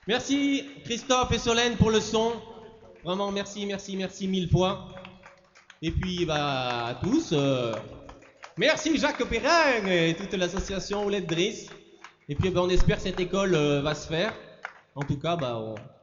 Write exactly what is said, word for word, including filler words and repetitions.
Merci Christophe et Solène pour le son. Vraiment merci, merci, merci mille fois. Et puis bah à tous. euh, Merci Jacques Perrin et toute l'association Oulette Driss. Et puis bah, on espère que cette école euh, va se faire. En tout cas, bah, on,